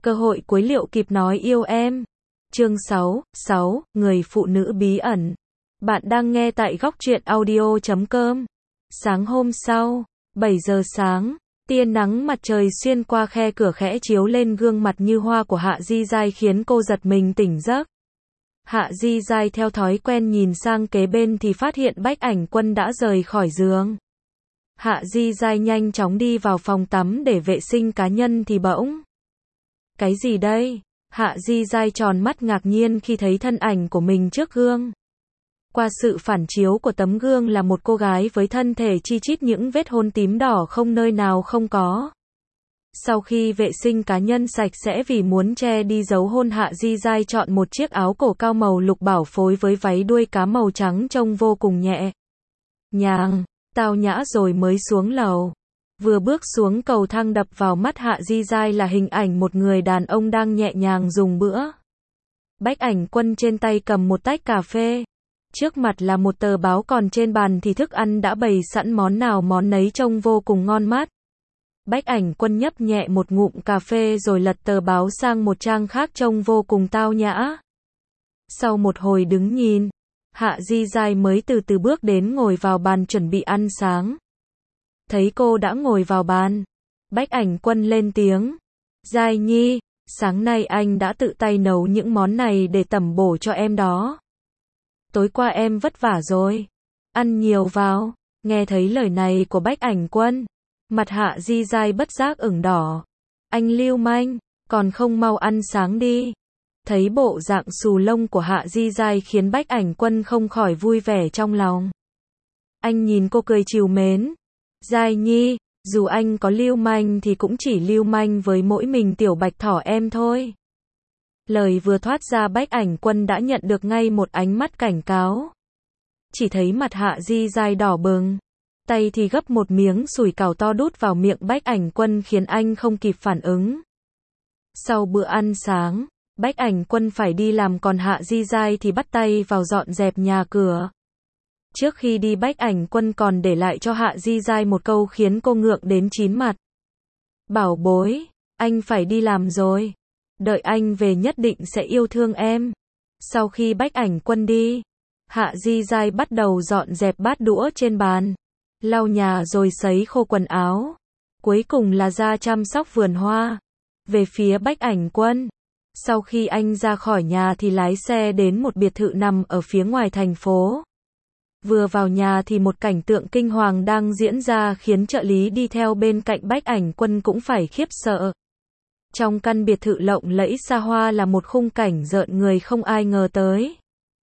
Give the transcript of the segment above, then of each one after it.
Cơ hội cuối liệu kịp nói yêu em. Chương 6, người phụ nữ bí ẩn. Bạn đang nghe tại góc truyện audio.com. Sáng hôm sau, 7 giờ sáng, tia nắng mặt trời xuyên qua khe cửa khẽ chiếu lên gương mặt như hoa của Hạ Di Giai khiến cô giật mình tỉnh giấc. Hạ Di Giai theo thói quen nhìn sang kế bên thì phát hiện Bách Ảnh Quân đã rời khỏi giường. Hạ Di Giai nhanh chóng đi vào phòng tắm để vệ sinh cá nhân thì bỗng. Cái gì đây? Hạ Di Giai tròn mắt ngạc nhiên khi thấy thân ảnh của mình trước gương. Qua sự phản chiếu của tấm gương là một cô gái với thân thể chi chít những vết hôn tím đỏ không nơi nào không có. Sau khi vệ sinh cá nhân sạch sẽ vì muốn che đi dấu hôn, Hạ Di Giai chọn một chiếc áo cổ cao màu lục bảo phối với váy đuôi cá màu trắng trông vô cùng nhẹ nhàng, tao nhã rồi mới xuống lầu. Vừa bước xuống cầu thang, đập vào mắt Hạ Di Giai là hình ảnh một người đàn ông đang nhẹ nhàng dùng bữa. Bách Ảnh Quân trên tay cầm một tách cà phê. Trước mặt là một tờ báo, còn trên bàn thì thức ăn đã bày sẵn, món nào món nấy trông vô cùng ngon mắt. Bách Ảnh Quân nhấp nhẹ một ngụm cà phê rồi lật tờ báo sang một trang khác trông vô cùng tao nhã. Sau một hồi đứng nhìn, Hạ Di Giai mới từ từ bước đến ngồi vào bàn chuẩn bị ăn sáng. Thấy cô đã ngồi vào bàn, Bách Ảnh Quân lên tiếng. Giai Nhi, sáng nay anh đã tự tay nấu những món này để tẩm bổ cho em đó. Tối qua em vất vả rồi. Ăn nhiều vào. Nghe thấy lời này của Bách Ảnh Quân, mặt Hạ Di Giai bất giác ửng đỏ. Anh lưu manh, còn không mau ăn sáng đi. Thấy bộ dạng xù lông của Hạ Di Giai khiến Bách Ảnh Quân không khỏi vui vẻ trong lòng. Anh nhìn cô cười trìu mến. Giai Nhi, dù anh có lưu manh thì cũng chỉ lưu manh với mỗi mình tiểu bạch thỏ em thôi. Lời vừa thoát ra, Bách Ảnh Quân đã nhận được ngay một ánh mắt cảnh cáo. Chỉ thấy mặt Hạ Di Giai đỏ bừng, tay thì gấp một miếng sủi cảo to đút vào miệng Bách Ảnh Quân khiến anh không kịp phản ứng. Sau bữa ăn sáng, Bách Ảnh Quân phải đi làm, còn Hạ Di Giai thì bắt tay vào dọn dẹp nhà cửa. Trước khi đi, Bách Ảnh Quân còn để lại cho Hạ Di Giai một câu khiến cô ngượng đến chín mặt. Bảo bối, anh phải đi làm rồi. Đợi anh về nhất định sẽ yêu thương em. Sau khi Bách Ảnh Quân đi, Hạ Di Giai bắt đầu dọn dẹp bát đũa trên bàn, lau nhà rồi sấy khô quần áo. Cuối cùng là ra chăm sóc vườn hoa. Về phía Bách Ảnh Quân, sau khi anh ra khỏi nhà thì lái xe đến một biệt thự nằm ở phía ngoài thành phố. Vừa vào nhà thì một cảnh tượng kinh hoàng đang diễn ra khiến trợ lý đi theo bên cạnh Bách Ảnh Quân cũng phải khiếp sợ. Trong căn biệt thự lộng lẫy xa hoa là một khung cảnh rợn người không ai ngờ tới.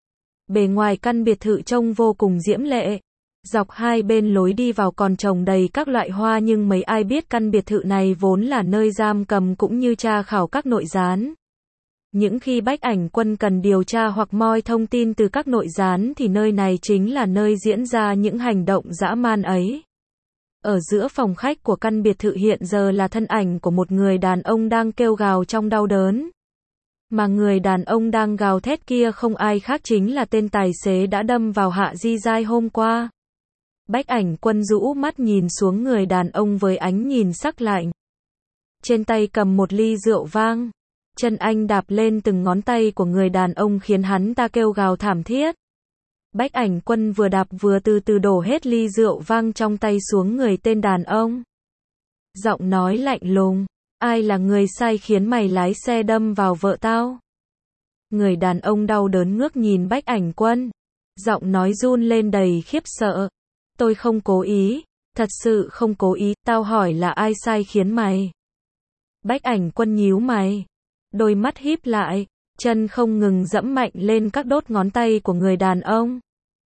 Bề ngoài căn biệt thự trông vô cùng diễm lệ. Dọc hai bên lối đi vào còn trồng đầy các loại hoa, nhưng mấy ai biết căn biệt thự này vốn là nơi giam cầm cũng như tra khảo các nội gián. Những khi Bách Ảnh Quân cần điều tra hoặc moi thông tin từ các nội gián thì nơi này chính là nơi diễn ra những hành động dã man ấy. Ở giữa phòng khách của căn biệt thự hiện giờ là thân ảnh của một người đàn ông đang kêu gào trong đau đớn. Mà người đàn ông đang gào thét kia không ai khác chính là tên tài xế đã đâm vào Hạ Di Giai hôm qua. Bách Ảnh Quân rũ mắt nhìn xuống người đàn ông với ánh nhìn sắc lạnh. Trên tay cầm một ly rượu vang. Chân anh đạp lên từng ngón tay của người đàn ông khiến hắn ta kêu gào thảm thiết. Bách Ảnh Quân vừa đạp vừa từ từ đổ hết ly rượu vang trong tay xuống người tên đàn ông. Giọng nói lạnh lùng. Ai là người sai khiến mày lái xe đâm vào vợ tao? Người đàn ông đau đớn ngước nhìn Bách Ảnh Quân. Giọng nói run lên đầy khiếp sợ. Tôi không cố ý. Thật sự không cố ý. Tao hỏi là ai sai khiến mày? Bách Ảnh Quân nhíu mày. Đôi mắt híp lại, chân không ngừng dẫm mạnh lên các đốt ngón tay của người đàn ông.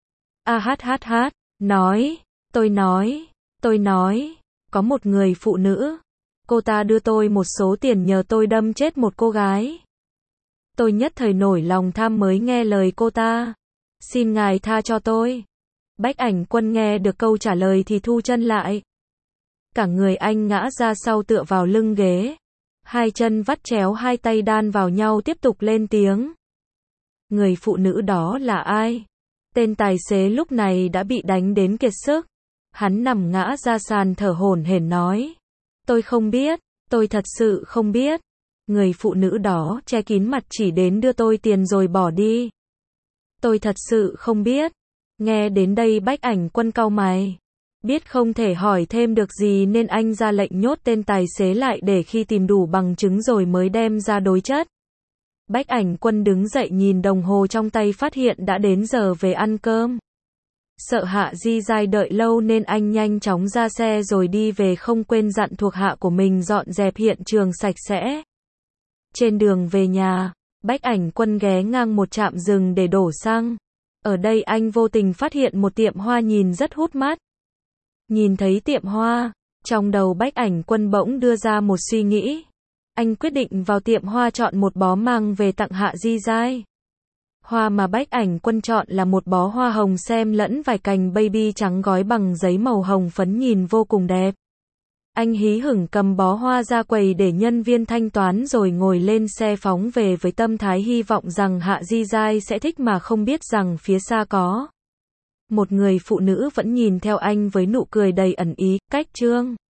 Nói, tôi nói, có một người phụ nữ. Cô ta đưa tôi một số tiền nhờ tôi đâm chết một cô gái. Tôi nhất thời nổi lòng tham mới nghe lời cô ta. Xin ngài tha cho tôi. Bách Ảnh Quân nghe được câu trả lời thì thu chân lại. Cả người anh ngã ra sau tựa vào lưng ghế. Hai chân vắt chéo, hai tay đan vào nhau tiếp tục lên tiếng. Người phụ nữ đó là ai? Tên tài xế lúc này đã bị đánh đến kiệt sức. Hắn nằm ngã ra sàn thở hổn hển nói. Tôi không biết, tôi thật sự không biết. Người phụ nữ đó che kín mặt chỉ đến đưa tôi tiền rồi bỏ đi. Tôi thật sự không biết. Nghe đến đây Bách Ảnh Quân cau mày. Biết không thể hỏi thêm được gì nên anh ra lệnh nhốt tên tài xế lại để khi tìm đủ bằng chứng rồi mới đem ra đối chất. Bách Ảnh Quân đứng dậy nhìn đồng hồ trong tay phát hiện đã đến giờ về ăn cơm. Sợ Hạ Di Giai đợi lâu nên anh nhanh chóng ra xe rồi đi về, không quên dặn thuộc hạ của mình dọn dẹp hiện trường sạch sẽ. Trên đường về nhà, Bách Ảnh Quân ghé ngang một trạm dừng để đổ xăng. Ở đây anh vô tình phát hiện một tiệm hoa nhìn rất hút mắt. Nhìn thấy tiệm hoa, trong đầu Bách Ảnh Quân bỗng đưa ra một suy nghĩ. Anh quyết định vào tiệm hoa chọn một bó mang về tặng Hạ Di Giai. Hoa mà Bách Ảnh Quân chọn là một bó hoa hồng xem lẫn vài cành baby trắng gói bằng giấy màu hồng phấn nhìn vô cùng đẹp. Anh hí hửng cầm bó hoa ra quầy để nhân viên thanh toán rồi ngồi lên xe phóng về với tâm thái hy vọng rằng Hạ Di Giai sẽ thích, mà không biết rằng phía xa có một người phụ nữ vẫn nhìn theo anh với nụ cười đầy ẩn ý. Cách chương